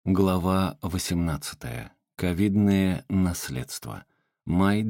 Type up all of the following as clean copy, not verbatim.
Глава 18. Ковидное наследство. Май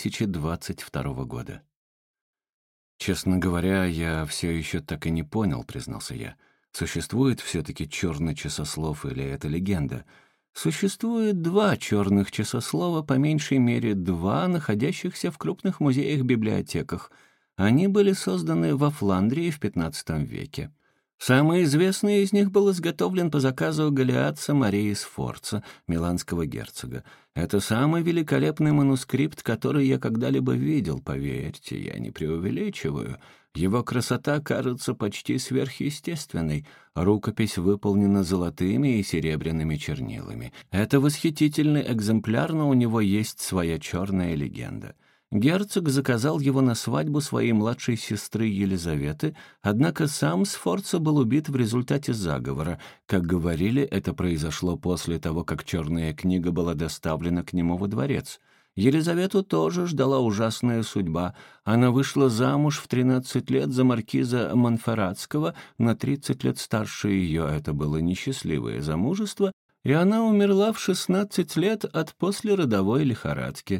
2022 года. «Честно говоря, я все еще так и не понял», — признался я. «Существует все-таки черный часослов или это легенда?» «Существует два черных часослова, по меньшей мере два, находящихся в крупных музеях-библиотеках. Они были созданы во Фландрии в XV веке. Самый известный из них был изготовлен по заказу галлиатца Марии Сфорца, миланского герцога. Это самый великолепный манускрипт, который я когда-либо видел, поверьте, я не преувеличиваю. Его красота кажется почти сверхъестественной. Рукопись выполнена золотыми и серебряными чернилами. Это восхитительный экземпляр, но у него есть своя черная легенда. Герцог заказал его на свадьбу своей младшей сестры Елизаветы, однако сам Сфорца был убит в результате заговора. Как говорили, это произошло после того, как черная книга была доставлена к нему во дворец. Елизавету тоже ждала ужасная судьба. Она вышла замуж в 13 лет за маркиза Монферратского, на 30 лет старше ее. Это было несчастливое замужество, и она умерла в 16 лет от послеродовой лихорадки.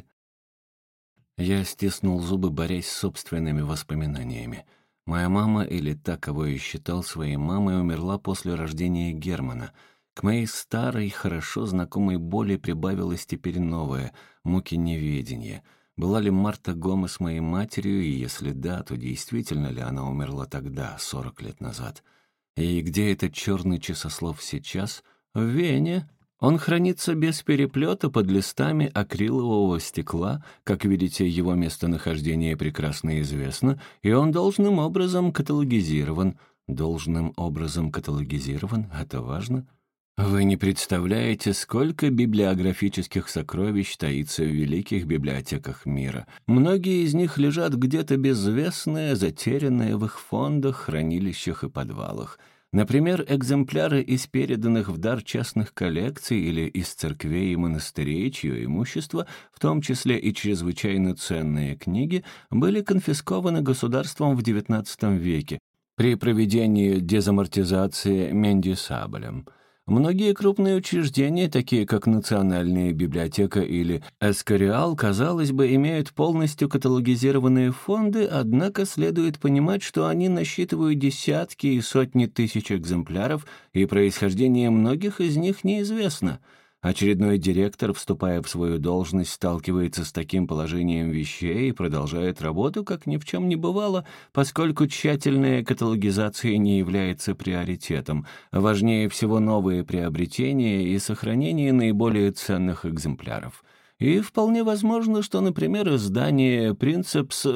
Я стиснул зубы, борясь с собственными воспоминаниями. Моя мама, или та, кого я считал своей мамой, умерла после рождения Германа. К моей старой, хорошо знакомой боли прибавилось теперь новое — муки неведения. Была ли Марта Гомес моей матерью, и если да, то действительно ли она умерла тогда, 40 лет назад? И где этот черный часослов сейчас? В Вене. Он хранится без переплета под листами акрилового стекла, как видите, его местонахождение прекрасно известно, и он должным образом каталогизирован. Должным образом каталогизирован? Это важно? Вы не представляете, сколько библиографических сокровищ таится в великих библиотеках мира. Многие из них лежат где-то безвестные, затерянные в их фондах, хранилищах и подвалах. Например, экземпляры из переданных в дар частных коллекций или из церквей и монастырей, чье имущество, в том числе и чрезвычайно ценные книги, были конфискованы государством в XIX веке при проведении дезамортизации Мендисаблем. Многие крупные учреждения, такие как Национальная библиотека или Эскориал, казалось бы, имеют полностью каталогизированные фонды, однако следует понимать, что они насчитывают десятки и сотни тысяч экземпляров, и происхождение многих из них неизвестно. Очередной директор, вступая в свою должность, сталкивается с таким положением вещей и продолжает работу, как ни в чем не бывало, поскольку тщательная каталогизация не является приоритетом. Важнее всего новые приобретения и сохранение наиболее ценных экземпляров. И вполне возможно, что, например, издание «Принцепс».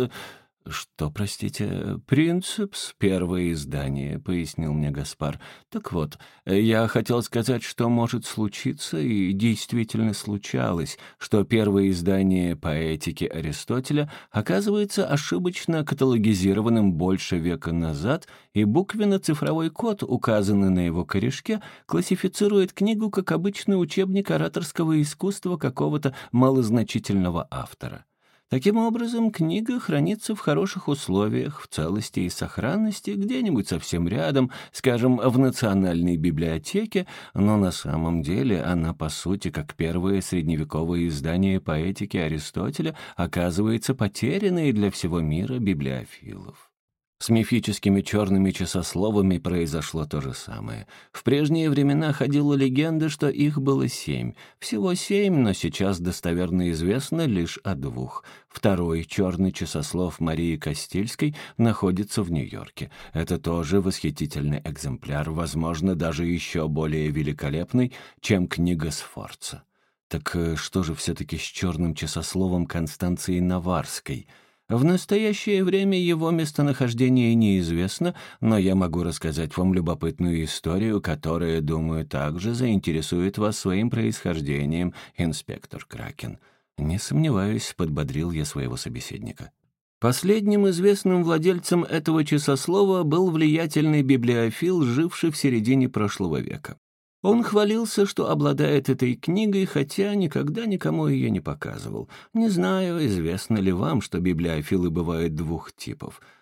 «Что, простите?» «Принцепс, первое издание», — пояснил мне Гаспар. «Так вот, я хотел сказать, что может случиться, и действительно случалось, что первое издание «Поэтики» Аристотеля оказывается ошибочно каталогизированным больше века назад, и буквенно-цифровой код, указанный на его корешке, классифицирует книгу как обычный учебник ораторского искусства какого-то малозначительного автора. Таким образом, книга хранится в хороших условиях, в целости и сохранности, где-нибудь совсем рядом, скажем, в Национальной библиотеке, но на самом деле она, по сути, как первое средневековое издание поэтики Аристотеля, оказывается потерянной для всего мира библиофилов. С мифическими черными часословами произошло то же самое. В прежние времена ходила легенда, что их было 7. Всего 7, но сейчас достоверно известно лишь о 2. Второй черный часослов Марии Кастильской находится в Нью-Йорке. Это тоже восхитительный экземпляр, возможно, даже еще более великолепный, чем книга Сфорца. Так что же все-таки с черным часословом Констанции Наварской? В настоящее время его местонахождение неизвестно, но я могу рассказать вам любопытную историю, которая, думаю, также заинтересует вас своим происхождением, инспектор Кракен. Не сомневаюсь, подбодрил я своего собеседника. Последним известным владельцем этого часослова был влиятельный библиофил, живший в середине прошлого века. Он хвалился, что обладает этой книгой, хотя никогда никому ее не показывал. Не знаю, известно ли вам, что библиофилы бывают 2 типов.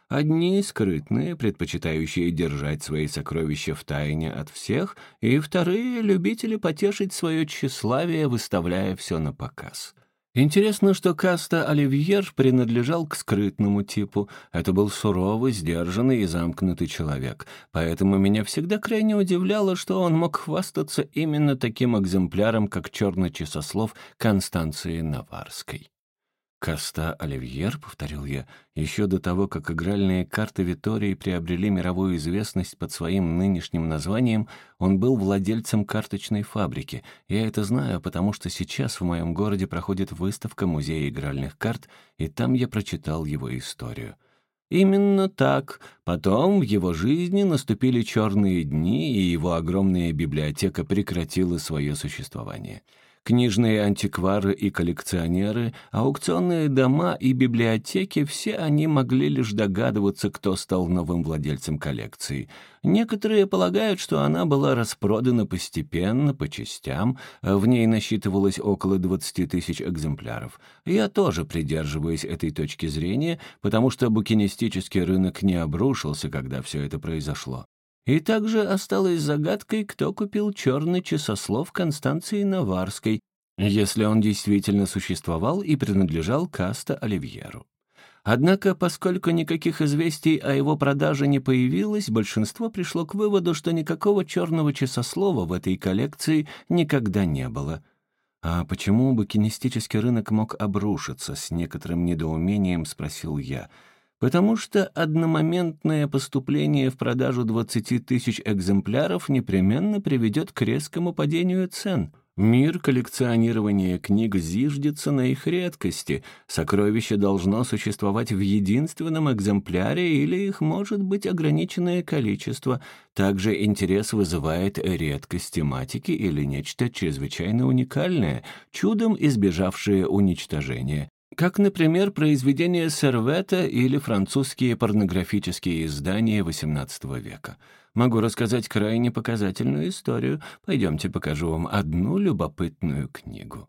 Одни скрытные, предпочитающие держать свои сокровища в тайне от всех, и вторые — любители потешить свое тщеславие, выставляя все на показ. Интересно, что каста Оливьер принадлежал к скрытному типу. Это был суровый, сдержанный и замкнутый человек. Поэтому меня всегда крайне удивляло, что он мог хвастаться именно таким экземпляром, как черный часослов Констанции Наварской. «Каста Оливьер», — повторил я, — еще до того, как игральные карты Витории приобрели мировую известность под своим нынешним названием, он был владельцем карточной фабрики. Я это знаю, потому что сейчас в моем городе проходит выставка музея игральных карт, и там я прочитал его историю. Именно так. Потом в его жизни наступили черные дни, и его огромная библиотека прекратила свое существование. Книжные антиквары и коллекционеры, аукционные дома и библиотеки — все они могли лишь догадываться, кто стал новым владельцем коллекции. Некоторые полагают, что она была распродана постепенно, по частям, в ней насчитывалось около 20 тысяч экземпляров. Я тоже придерживаюсь этой точки зрения, потому что букинистический рынок не обрушился, когда все это произошло. И также осталось загадкой, кто купил черный часослов Констанции Наварской, если он действительно существовал и принадлежал каста Оливьеру. Однако, поскольку никаких известий о его продаже не появилось, большинство пришло к выводу, что никакого черного часослова в этой коллекции никогда не было. «А почему букинистический рынок мог обрушиться?» — с некоторым недоумением спросил я. «Потому что одномоментное поступление в продажу 20 тысяч экземпляров непременно приведет к резкому падению цен. Мир коллекционирования книг зиждется на их редкости. Сокровище должно существовать в единственном экземпляре или их может быть ограниченное количество. Также интерес вызывает редкость тематики или нечто чрезвычайно уникальное, чудом избежавшее уничтожения. Как, например, произведения Сервета или французские порнографические издания XVIII века. Могу рассказать крайне показательную историю. Пойдемте покажу вам одну любопытную книгу».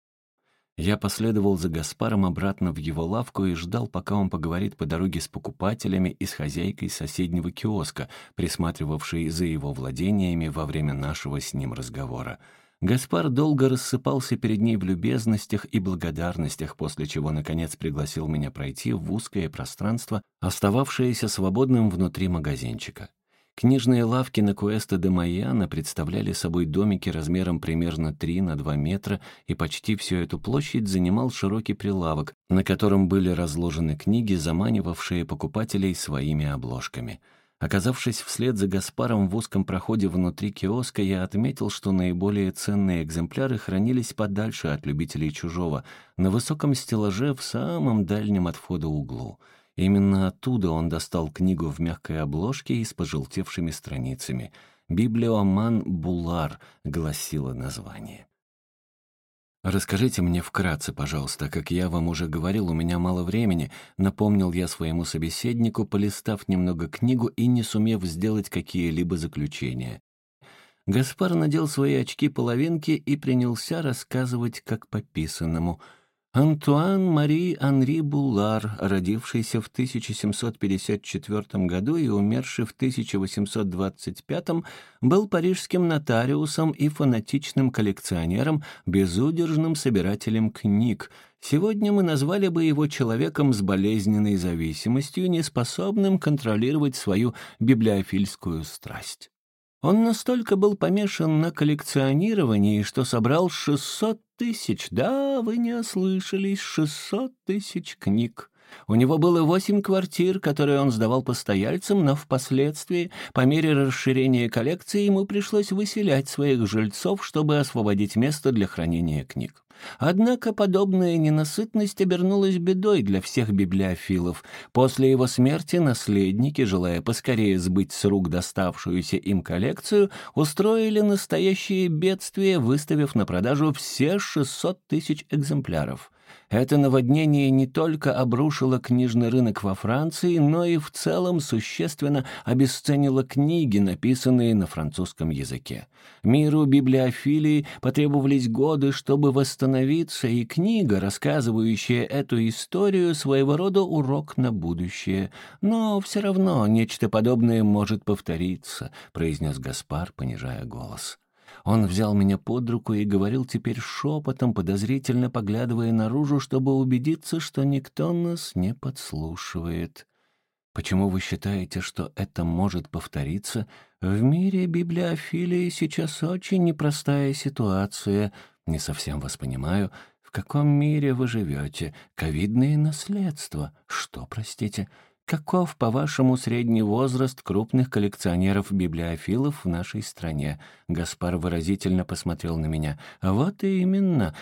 Я последовал за Гаспаром обратно в его лавку и ждал, пока он поговорит по дороге с покупателями и с хозяйкой соседнего киоска, присматривавшей за его владениями во время нашего с ним разговора. Гаспар долго рассыпался перед ней в любезностях и благодарностях, после чего, наконец, пригласил меня пройти в узкое пространство, остававшееся свободным внутри магазинчика. Книжные лавки на Куэста-де-Майяна представляли собой домики размером примерно 3 на 2 метра, и почти всю эту площадь занимал широкий прилавок, на котором были разложены книги, заманивавшие покупателей своими обложками. Оказавшись вслед за Гаспаром в узком проходе внутри киоска, я отметил, что наиболее ценные экземпляры хранились подальше от любителей чужого, на высоком стеллаже в самом дальнем от входа углу. Именно оттуда он достал книгу в мягкой обложке и с пожелтевшими страницами. «Библиоман Булар» гласило название. «Расскажите мне вкратце, пожалуйста, как я вам уже говорил, у меня мало времени», напомнил я своему собеседнику, полистав немного книгу и не сумев сделать какие-либо заключения. Гаспар надел свои очки-половинки и принялся рассказывать как по писанному. Антуан-Мари Анри Булар, родившийся в 1754 году и умерший в 1825, был парижским нотариусом и фанатичным коллекционером, безудержным собирателем книг. Сегодня мы назвали бы его человеком с болезненной зависимостью, неспособным контролировать свою библиофильскую страсть. Он настолько был помешан на коллекционировании, что собрал 600 тысяч, да, вы не ослышались, 600 тысяч книг. У него было 8 квартир, которые он сдавал постояльцам, но впоследствии, по мере расширения коллекции, ему пришлось выселять своих жильцов, чтобы освободить место для хранения книг. Однако подобная ненасытность обернулась бедой для всех библиофилов. После его смерти наследники, желая поскорее сбыть с рук доставшуюся им коллекцию, устроили настоящее бедствие, выставив на продажу все 600 тысяч экземпляров. Это наводнение не только обрушило книжный рынок во Франции, но и в целом существенно обесценило книги, написанные на французском языке. Миру библиофилии потребовались годы, чтобы восстановиться, и книга, рассказывающая эту историю, своего рода урок на будущее. «Но все равно нечто подобное может повториться», — произнес Гаспар, понижая голос. Он взял меня под руку и говорил теперь шепотом, подозрительно поглядывая наружу, чтобы убедиться, что никто нас не подслушивает. «Почему вы считаете, что это может повториться? В мире библиофилии сейчас очень непростая ситуация. Не совсем вас понимаю. В каком мире вы живете? Ковидные наследства. Что, простите?» Каков, по-вашему, средний возраст крупных коллекционеров-библиофилов в нашей стране? Гаспар выразительно посмотрел на меня. Вот и именно,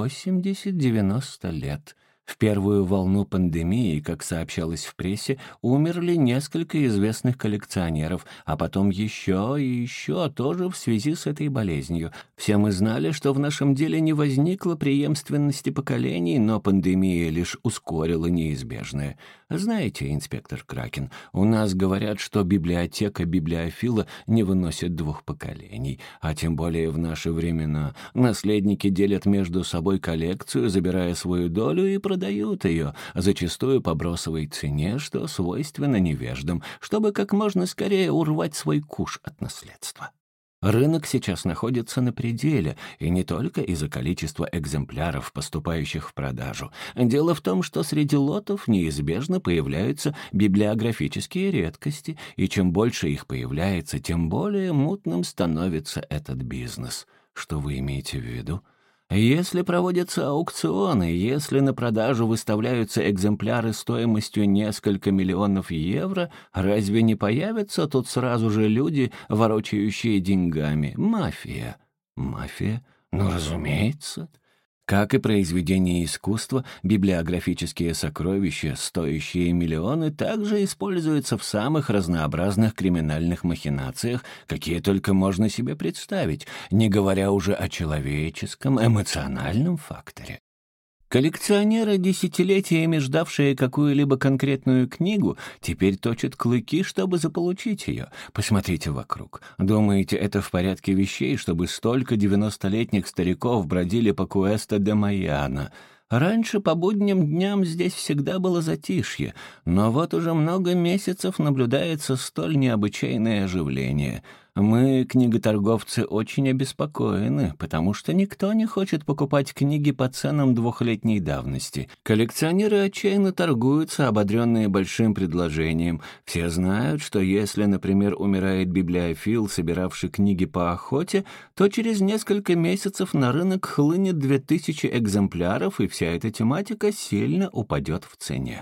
80-90 лет. В первую волну пандемии, как сообщалось в прессе, умерли несколько известных коллекционеров, а потом еще и еще, тоже в связи с этой болезнью. Все мы знали, что в нашем деле не возникло преемственности поколений, но пандемия лишь ускорила неизбежное. Знаете, инспектор Кракен, у нас говорят, что библиотека библиофила не выносит двух поколений, а тем более в наши времена. Наследники делят между собой коллекцию, забирая свою долю и продают ее, зачастую по бросовой цене, что свойственно невеждам, чтобы как можно скорее урвать свой куш от наследства. Рынок сейчас находится на пределе, и не только из-за количества экземпляров, поступающих в продажу. Дело в том, что среди лотов неизбежно появляются библиографические редкости, и чем больше их появляется, тем более мутным становится этот бизнес. Что вы имеете в виду? Если проводятся аукционы, если на продажу выставляются экземпляры стоимостью несколько миллионов евро, разве не появятся тут сразу же люди, ворочающие деньгами? Мафия. Мафия? Ну, разумеется. Как и произведения искусства, библиографические сокровища, стоящие миллионы, также используются в самых разнообразных криминальных махинациях, какие только можно себе представить, не говоря уже о человеческом, эмоциональном факторе. Коллекционеры, десятилетиями ждавшие какую-либо конкретную книгу, теперь точат клыки, чтобы заполучить ее. Посмотрите вокруг. Думаете, это в порядке вещей, чтобы столько 90-летних стариков бродили по Куэста-де-Майяна? Раньше по будним дням здесь всегда было затишье, но вот уже много месяцев наблюдается столь необычайное оживление. Мы, книготорговцы, очень обеспокоены, потому что никто не хочет покупать книги по ценам двухлетней давности. Коллекционеры отчаянно торгуются, ободренные большим предложением. Все знают, что если, например, умирает библиофил, собиравший книги по охоте, то через несколько месяцев на рынок хлынет 2000 экземпляров, и вся эта тематика сильно упадет в цене.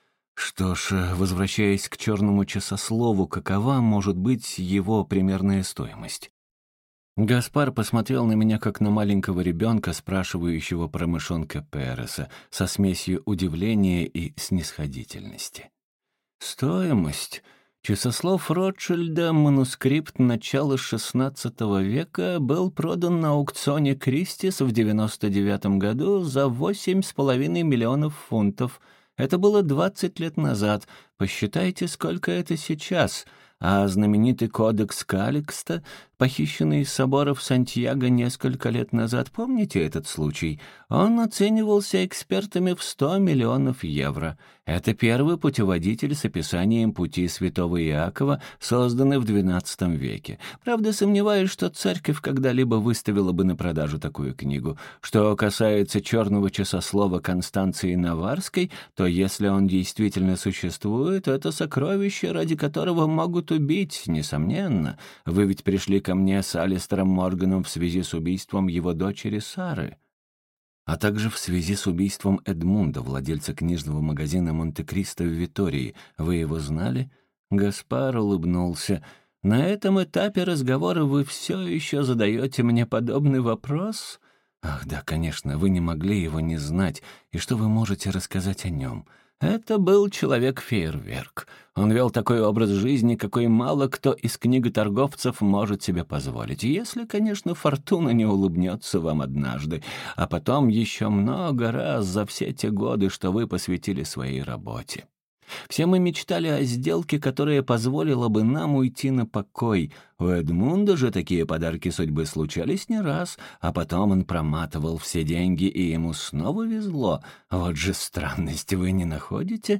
Что ж, возвращаясь к черному часослову, какова может быть его примерная стоимость? Гаспар посмотрел на меня, как на маленького ребенка, спрашивающего про мышонка Переса, со смесью удивления и снисходительности. Стоимость? Часослов Ротшильда, манускрипт начала XVI века, был продан на аукционе Кристис в 99 году за 8,5 миллионов фунтов. Это было 20 лет назад. Посчитайте, сколько это сейчас. А знаменитый кодекс Каликста, похищенный из собора в Сантьяго несколько лет назад, помните этот случай? Он оценивался экспертами в 100 миллионов евро. Это первый путеводитель с описанием пути святого Иакова, созданный в XII веке. Правда, сомневаюсь, что церковь когда-либо выставила бы на продажу такую книгу. Что касается черного часослова Констанции Наварской, то если он действительно существует, это сокровище, ради которого могут убить, несомненно. Вы ведь пришли ко мне с Алистером Морганом в связи с убийством его дочери Сары, а также в связи с убийством Эдмунда, владельца книжного магазина «Монте-Кристо» в Витории. Вы его знали?» Гаспар улыбнулся. «На этом этапе разговора вы все еще задаете мне подобный вопрос?» «Ах, да, конечно, вы не могли его не знать. И что вы можете рассказать о нем?» Это был человек-фейерверк. Он вел такой образ жизни, какой мало кто из книготорговцев может себе позволить, если, конечно, фортуна не улыбнется вам однажды, а потом еще много раз за все те годы, что вы посвятили своей работе. Все мы мечтали о сделке, которая позволила бы нам уйти на покой. У Эдмунда же такие подарки судьбы случались не раз, а потом он проматывал все деньги, и ему снова везло. Вот же странность, вы не находите?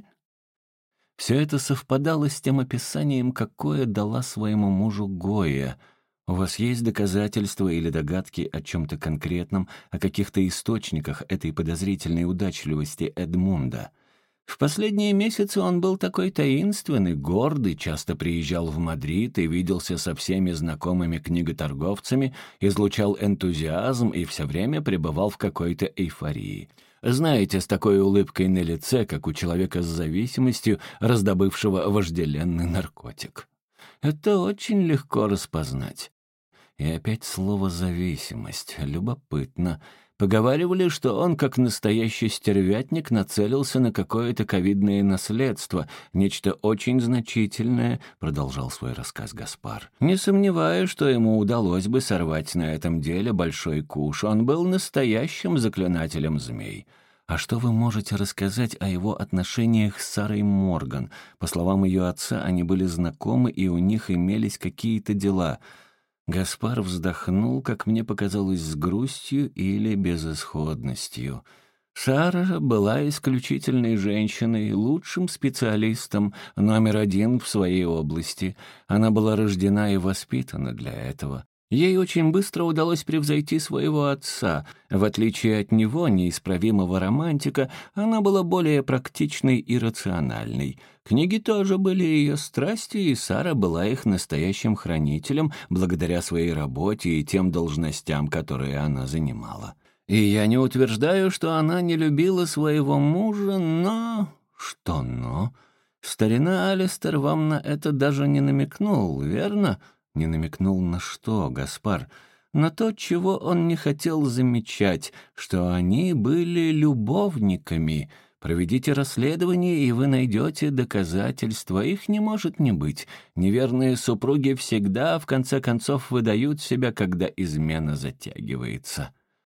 Все это совпадало с тем описанием, какое дала своему мужу Гоя. У вас есть доказательства или догадки о чем-то конкретном, о каких-то источниках этой подозрительной удачливости Эдмунда? В последние месяцы он был такой таинственный, гордый, часто приезжал в Мадрид и виделся со всеми знакомыми книготорговцами, излучал энтузиазм и все время пребывал в какой-то эйфории. Знаете, с такой улыбкой на лице, как у человека с зависимостью, раздобывшего вожделенный наркотик. Это очень легко распознать. И опять слово «зависимость». Любопытно. Поговаривали, что он, как настоящий стервятник, нацелился на какое-то ковидное наследство, нечто очень значительное, продолжал свой рассказ Гаспар. Не сомневаюсь, что ему удалось бы сорвать на этом деле большой куш. Он был настоящим заклинателем змей. А что вы можете рассказать о его отношениях с Сарой Морган? По словам ее отца, они были знакомы, и у них имелись какие-то дела. Гаспар вздохнул, как мне показалось, с грустью или безысходностью. Сара была исключительной женщиной, лучшим специалистом, номер один в своей области. Она была рождена и воспитана для этого. Ей очень быстро удалось превзойти своего отца. В отличие от него, неисправимого романтика, она была более практичной и рациональной. Книги тоже были ее страстью, и Сара была их настоящим хранителем благодаря своей работе и тем должностям, которые она занимала. И я не утверждаю, что она не любила своего мужа, но... Что «но»? Старина Алистер вам на это даже не намекнул, верно? Не намекнул на что, Гаспар? На то, чего он не хотел замечать, что они были любовниками. Проведите расследование, и вы найдете доказательства. Их не может не быть. Неверные супруги всегда, в конце концов, выдают себя, когда измена затягивается.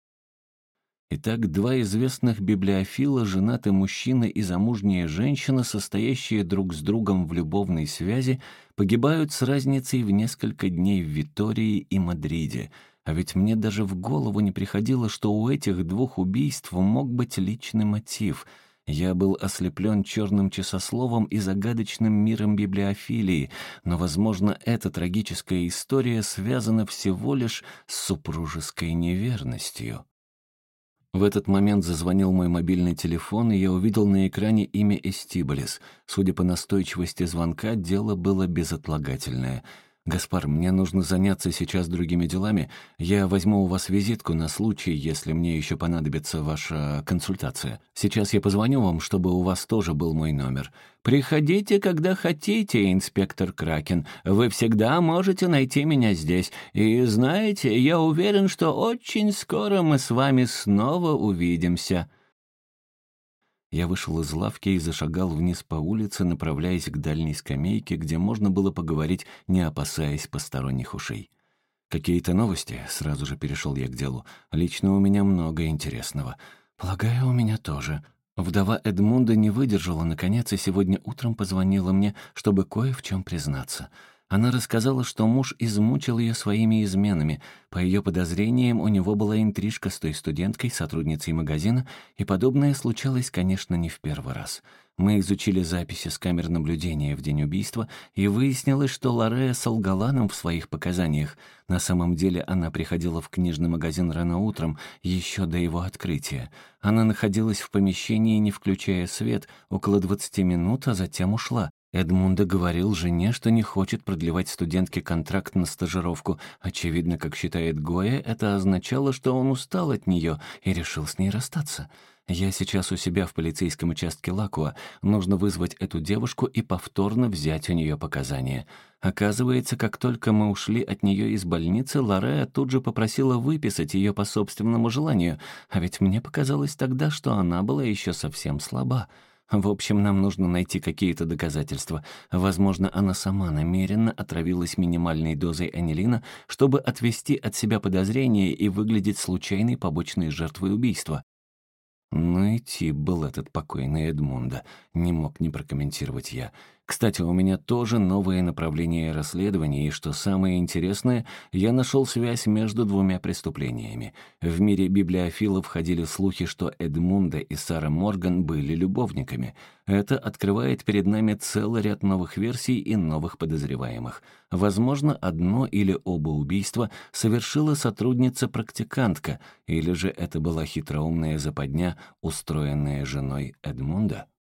Итак, два известных библиофила, женатый мужчина и замужняя женщина, состоящие друг с другом в любовной связи, погибают с разницей в несколько дней в Витории и Мадриде. А ведь мне даже в голову не приходило, что у этих двух убийств мог быть личный мотив. Я был ослеплен черным часословом и загадочным миром библиофилии, но, возможно, эта трагическая история связана всего лишь с супружеской неверностью. В этот момент зазвонил мой мобильный телефон, и я увидел на экране имя Эстибалис. Судя по настойчивости звонка, дело было безотлагательное. «Гаспар, мне нужно заняться сейчас другими делами. Я возьму у вас визитку на случай, если мне еще понадобится ваша консультация. Сейчас я позвоню вам, чтобы у вас тоже был мой номер. Приходите, когда хотите, инспектор Кракен. Вы всегда можете найти меня здесь. И знаете, я уверен, что очень скоро мы с вами снова увидимся». Я вышел из лавки и зашагал вниз по улице, направляясь к дальней скамейке, где можно было поговорить, не опасаясь посторонних ушей. «Какие-то новости?» — сразу же перешел я к делу. «Лично у меня много интересного. Полагаю, у меня тоже». Вдова Эдмунда не выдержала, наконец, и сегодня утром позвонила мне, чтобы кое в чем признаться. Она рассказала, что муж измучил ее своими изменами. По ее подозрениям, у него была интрижка с той студенткой, сотрудницей магазина, и подобное случалось, конечно, не в первый раз. Мы изучили записи с камер наблюдения в день убийства, и выяснилось, что Лорея солгала нам в своих показаниях. На самом деле она приходила в книжный магазин рано утром, еще до его открытия. Она находилась в помещении, не включая свет, около 20 минут, а затем ушла. Эдмунда говорил жене, что не хочет продлевать студентке контракт на стажировку. Очевидно, как считает Гоя, это означало, что он устал от нее и решил с ней расстаться. Я сейчас у себя в полицейском участке Лакуа. Нужно вызвать эту девушку и повторно взять у нее показания. Оказывается, как только мы ушли от нее из больницы, Лорея тут же попросила выписать ее по собственному желанию, а ведь мне показалось тогда, что она была еще совсем слаба. В общем, нам нужно найти какие-то доказательства. Возможно, она сама намеренно отравилась минимальной дозой анилина, чтобы отвести от себя подозрения и выглядеть случайной побочной жертвой убийства. Ну и тип был этот покойный Эдмунда. Не мог не прокомментировать я. Кстати, у меня тоже новое направление расследования, и что самое интересное, я нашел связь между двумя преступлениями. В мире библиофилов ходили слухи, что Эдмунда и Сара Морган были любовниками. Это открывает перед нами целый ряд новых версий и новых подозреваемых. Возможно, одно или оба убийства совершила сотрудница-практикантка, или же это была хитроумная западня, устроенная женой Эдмунда.